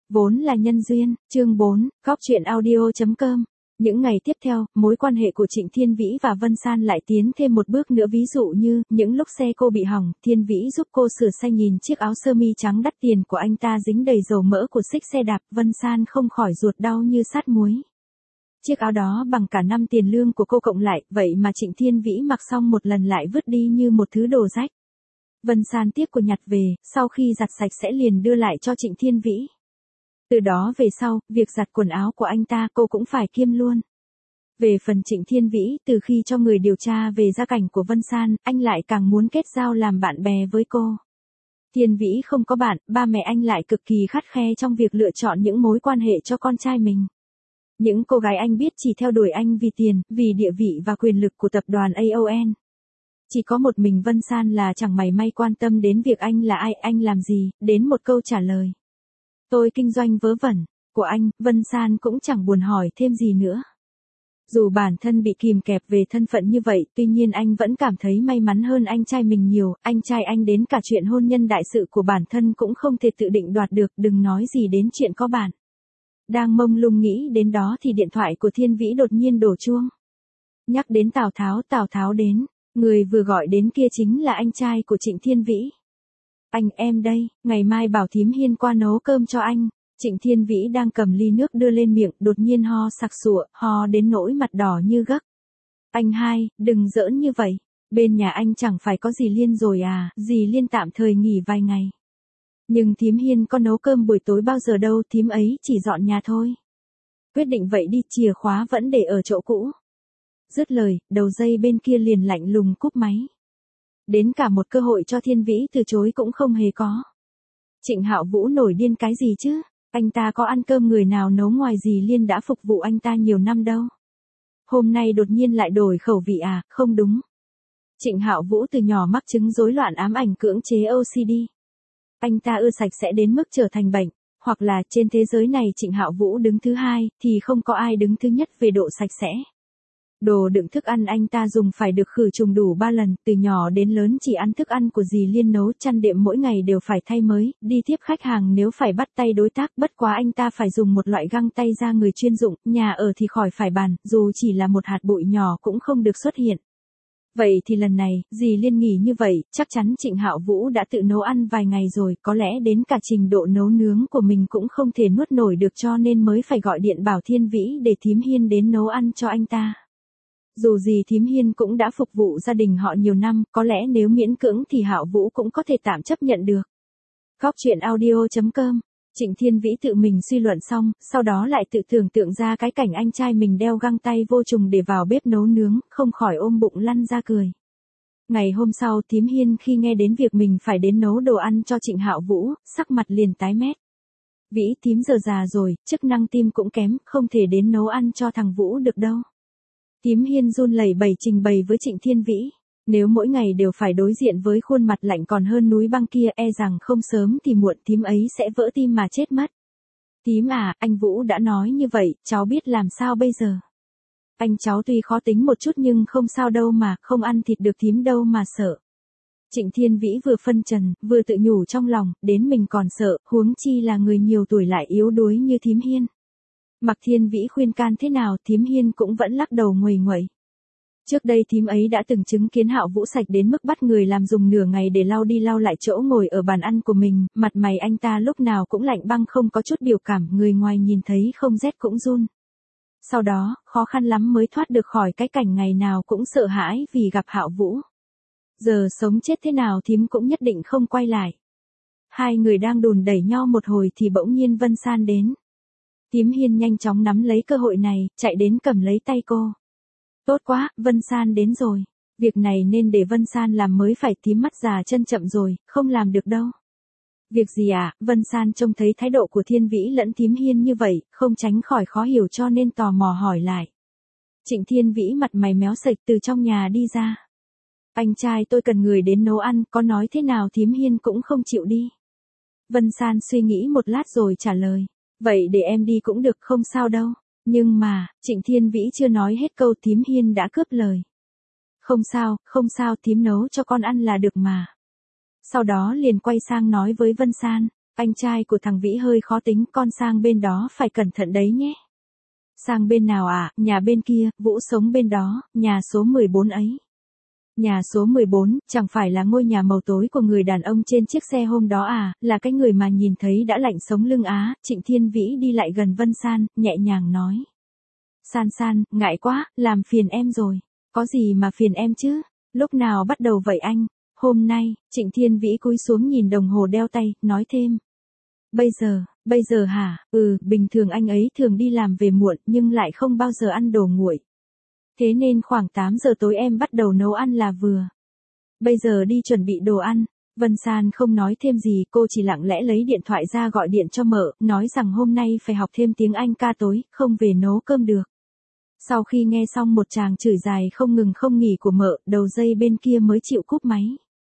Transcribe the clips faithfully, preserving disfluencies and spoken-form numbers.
Vốn là nhân duyên, chương bốn, góc truyện audio chấm com. Những ngày tiếp theo, mối quan hệ của Trịnh Thiên Vĩ và Vân San lại tiến thêm một bước nữa, ví dụ như, những lúc xe cô bị hỏng, Thiên Vĩ giúp cô sửa xe, nhìn chiếc áo sơ mi trắng đắt tiền của anh ta dính đầy dầu mỡ của xích xe đạp, Vân San không khỏi ruột đau như sát muối. Chiếc áo đó bằng cả năm tiền lương của cô cộng lại, vậy mà Trịnh Thiên Vĩ mặc xong một lần lại vứt đi như một thứ đồ rách. Vân San tiếc của nhặt về, sau khi giặt sạch sẽ liền đưa lại cho Trịnh Thiên Vĩ. Từ đó về sau, việc giặt quần áo của anh ta cô cũng phải kiêm luôn. Về phần Trịnh Thiên Vĩ, từ khi cho người điều tra về gia cảnh của Vân San, anh lại càng muốn kết giao làm bạn bè với cô. Thiên Vĩ không có bạn, ba mẹ anh lại cực kỳ khắt khe trong việc lựa chọn những mối quan hệ cho con trai mình. Những cô gái anh biết chỉ theo đuổi anh vì tiền, vì địa vị và quyền lực của tập đoàn a o en. Chỉ có một mình Vân San là chẳng mảy may quan tâm đến việc anh là ai, anh làm gì, đến một câu trả lời. Tôi kinh doanh vớ vẩn, của anh, Vân San cũng chẳng buồn hỏi thêm gì nữa. Dù bản thân bị kìm kẹp về thân phận như vậy, tuy nhiên anh vẫn cảm thấy may mắn hơn anh trai mình nhiều, anh trai anh đến cả chuyện hôn nhân đại sự của bản thân cũng không thể tự định đoạt được, đừng nói gì đến chuyện có bạn. Đang mông lung nghĩ đến đó thì điện thoại của Thiên Vĩ đột nhiên đổ chuông. Nhắc đến Tào Tháo, Tào Tháo đến, người vừa gọi đến kia chính là anh trai của Trịnh Thiên Vĩ. Anh, em đây, ngày mai bảo thím Hiên qua nấu cơm cho anh. Trịnh Thiên Vĩ đang cầm ly nước đưa lên miệng, đột nhiên ho sặc sụa, ho đến nỗi mặt đỏ như gấc. Anh hai, đừng giỡn như vậy, bên nhà anh chẳng phải có dì Liên rồi à, dì Liên tạm thời nghỉ vài ngày. Nhưng thím Hiên có nấu cơm buổi tối bao giờ đâu, thím ấy chỉ dọn nhà thôi. Quyết định vậy đi, chìa khóa vẫn để ở chỗ cũ. Dứt lời, đầu dây bên kia liền lạnh lùng cúp máy. Đến cả một cơ hội cho Thiên Vĩ từ chối cũng không hề có. Trịnh Hạo Vũ nổi điên cái gì chứ, anh ta có ăn cơm người nào nấu ngoài dì Liên đã phục vụ anh ta nhiều năm đâu. Hôm nay đột nhiên lại đổi khẩu vị à, không đúng. Trịnh Hạo Vũ từ nhỏ mắc chứng rối loạn ám ảnh cưỡng chế o xê đê. Anh ta ưa sạch sẽ đến mức trở thành bệnh, hoặc là trên thế giới này Trịnh Hạo Vũ đứng thứ hai, thì không có ai đứng thứ nhất về độ sạch sẽ. Đồ đựng thức ăn anh ta dùng phải được khử trùng đủ ba lần, từ nhỏ đến lớn chỉ ăn thức ăn của dì Liên nấu, chăn đệm mỗi ngày đều phải thay mới, đi tiếp khách hàng nếu phải bắt tay đối tác, bất quá anh ta phải dùng một loại găng tay da người chuyên dụng, nhà ở thì khỏi phải bàn, dù chỉ là một hạt bụi nhỏ cũng không được xuất hiện. Vậy thì lần này, dì Liên nghỉ như vậy, chắc chắn Trịnh Hạo Vũ đã tự nấu ăn vài ngày rồi, có lẽ đến cả trình độ nấu nướng của mình cũng không thể nuốt nổi được, cho nên mới phải gọi điện bảo Thiên Vĩ để thím Hiên đến nấu ăn cho anh ta. Dù gì thím Hiên cũng đã phục vụ gia đình họ nhiều năm, có lẽ nếu miễn cưỡng thì Hạo Vũ cũng có thể tạm chấp nhận được. Góc truyện audio chấm com. Trịnh Thiên Vĩ tự mình suy luận xong, sau đó lại tự tưởng tượng ra cái cảnh anh trai mình đeo găng tay vô trùng để vào bếp nấu nướng, không khỏi ôm bụng lăn ra cười. Ngày hôm sau, thím Hiên khi nghe đến việc mình phải đến nấu đồ ăn cho Trịnh Hạo Vũ, sắc mặt liền tái mét. Vĩ, thím giờ già rồi, chức năng tim cũng kém, không thể đến nấu ăn cho thằng Vũ được đâu. Thím Hiên run lẩy bẩy trình bày với Trịnh Thiên Vĩ. Nếu mỗi ngày đều phải đối diện với khuôn mặt lạnh còn hơn núi băng kia, e rằng không sớm thì muộn thím ấy sẽ vỡ tim mà chết mất. Thím à, anh Vũ đã nói như vậy, cháu biết làm sao bây giờ. Anh cháu tuy khó tính một chút nhưng không sao đâu mà, không ăn thịt được thím đâu mà sợ. Trịnh Thiên Vĩ vừa phân trần, vừa tự nhủ trong lòng, đến mình còn sợ, huống chi là người nhiều tuổi lại yếu đuối như thím Hiên. Mặc Thiên Vĩ khuyên can thế nào, thím Hiên cũng vẫn lắc đầu nguầy nguậy. Trước đây thím ấy đã từng chứng kiến Hạo Vũ sạch đến mức bắt người làm dùng nửa ngày để lau đi lau lại chỗ ngồi ở bàn ăn của mình, mặt mày anh ta lúc nào cũng lạnh băng không có chút biểu cảm, người ngoài nhìn thấy không rét cũng run. Sau đó, khó khăn lắm mới thoát được khỏi cái cảnh ngày nào cũng sợ hãi vì gặp Hạo Vũ. Giờ sống chết thế nào thím cũng nhất định không quay lại. Hai người đang đùn đẩy nhau một hồi thì bỗng nhiên Vân San đến. Thím Hiên nhanh chóng nắm lấy cơ hội này, chạy đến cầm lấy tay cô. Tốt quá, Vân San đến rồi. Việc này nên để Vân San làm mới phải, thím mắt già chân chậm rồi, không làm được đâu. Việc gì à, Vân San trông thấy thái độ của Thiên Vĩ lẫn thím Hiên như vậy, không tránh khỏi khó hiểu cho nên tò mò hỏi lại. Trịnh Thiên Vĩ mặt mày méo sệch từ trong nhà đi ra. Anh trai tôi cần người đến nấu ăn, có nói thế nào thím Hiên cũng không chịu đi. Vân San suy nghĩ một lát rồi trả lời. Vậy để em đi cũng được, không sao đâu. Nhưng mà, Trịnh Thiên Vĩ chưa nói hết câu thím Hiên đã cướp lời. Không sao, không sao, thím nấu cho con ăn là được mà. Sau đó liền quay sang nói với Vân San, Anh trai của thằng Vĩ hơi khó tính, con sang bên đó phải cẩn thận đấy nhé. Sang bên nào à, nhà bên kia, Vũ sống bên đó, nhà số mười bốn ấy. Nhà số mười bốn, chẳng phải là ngôi nhà màu tối của người đàn ông trên chiếc xe hôm đó à, là cái người mà nhìn thấy đã lạnh sống lưng á. Trịnh Thiên Vĩ đi lại gần Vân San, nhẹ nhàng nói. San San, ngại quá, làm phiền em rồi. Có gì mà phiền em chứ, lúc nào bắt đầu vậy anh? Hôm nay, Trịnh Thiên Vĩ cúi xuống nhìn đồng hồ đeo tay, nói thêm. Bây giờ, bây giờ hả, ừ, bình thường anh ấy thường đi làm về muộn nhưng lại không bao giờ ăn đồ nguội. Thế nên khoảng tám giờ tối em bắt đầu nấu ăn là vừa. Bây giờ đi chuẩn bị đồ ăn. Vân San không nói thêm gì, cô chỉ lặng lẽ lấy điện thoại ra gọi điện cho mợ, nói rằng hôm nay phải học thêm tiếng Anh ca tối, không về nấu cơm được. Sau khi nghe xong một tràng chửi dài không ngừng không nghỉ của mợ, đầu dây bên kia mới chịu cúp máy.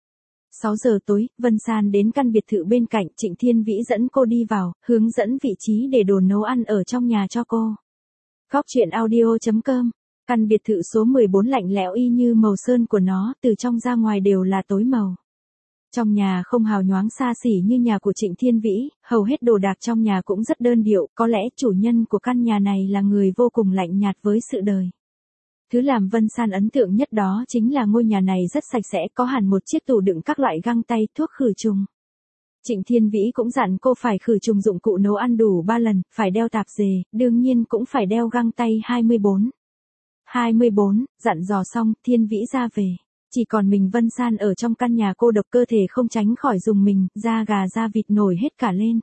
sáu giờ tối, Vân San đến căn biệt thự bên cạnh, Trịnh Thiên Vĩ dẫn cô đi vào, hướng dẫn vị trí để đồ nấu ăn ở trong nhà cho cô. Góc truyện audio chấm com. Căn biệt thự số mười bốn lạnh lẽo y như màu sơn của nó, từ trong ra ngoài đều là tối màu. Trong nhà không hào nhoáng xa xỉ như nhà của Trịnh Thiên Vĩ, hầu hết đồ đạc trong nhà cũng rất đơn điệu, có lẽ chủ nhân của căn nhà này là người vô cùng lạnh nhạt với sự đời. Thứ làm Vân San ấn tượng nhất đó chính là ngôi nhà này rất sạch sẽ, có hẳn một chiếc tủ đựng các loại găng tay, thuốc khử trùng. Trịnh Thiên Vĩ cũng dặn cô phải khử trùng dụng cụ nấu ăn đủ ba lần, phải đeo tạp dề, đương nhiên cũng phải đeo găng tay hai mươi bốn. hai mươi bốn, dặn dò xong, Thiên Vĩ ra về. Chỉ còn mình Vân San ở trong căn nhà cô độc, cơ thể không tránh khỏi rùng mình, da gà da vịt nổi hết cả lên.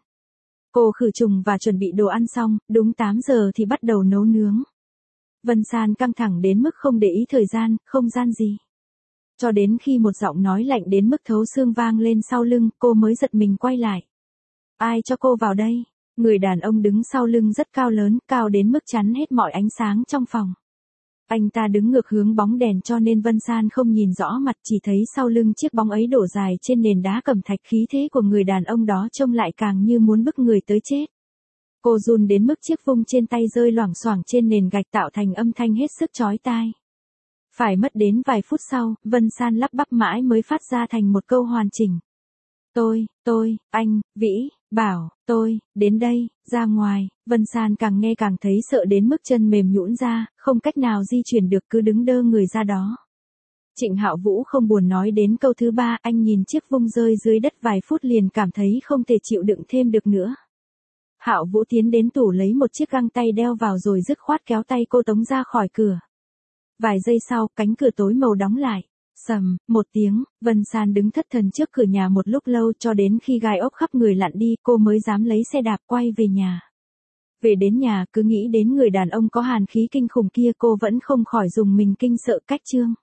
Cô khử trùng và chuẩn bị đồ ăn xong, đúng tám giờ thì bắt đầu nấu nướng. Vân San căng thẳng đến mức không để ý thời gian, không gian gì. Cho đến khi một giọng nói lạnh đến mức thấu xương vang lên sau lưng, cô mới giật mình quay lại. Ai cho cô vào đây? Người đàn ông đứng sau lưng rất cao lớn, cao đến mức chắn hết mọi ánh sáng trong phòng. Anh ta đứng ngược hướng bóng đèn cho nên Vân San không nhìn rõ mặt, chỉ thấy sau lưng chiếc bóng ấy đổ dài trên nền đá cẩm thạch, khí thế của người đàn ông đó trông lại càng như muốn bức người tới chết. Cô run đến mức chiếc vung trên tay rơi loảng xoảng trên nền gạch tạo thành âm thanh hết sức chói tai. Phải mất đến vài phút sau, Vân San lắp bắp mãi mới phát ra thành một câu hoàn chỉnh. Tôi, tôi, anh, Vĩ, bảo, tôi, đến đây, ra ngoài. Vân San càng nghe càng thấy sợ đến mức chân mềm nhũn ra, không cách nào di chuyển được, cứ đứng đơ người ra đó. Trịnh Hạo Vũ không buồn nói đến câu thứ ba, anh nhìn chiếc vung rơi dưới đất vài phút liền cảm thấy không thể chịu đựng thêm được nữa. Hạo Vũ tiến đến tủ lấy một chiếc găng tay đeo vào rồi dứt khoát kéo tay cô tống ra khỏi cửa. Vài giây sau, cánh cửa tối màu đóng lại. Sầm, một tiếng, Vân San đứng thất thần trước cửa nhà một lúc lâu, cho đến khi gai ốc khắp người lặn đi, cô mới dám lấy xe đạp quay về nhà. Về đến nhà, cứ nghĩ đến người đàn ông có hàn khí kinh khủng kia, cô vẫn không khỏi rùng mình kinh sợ cách chương.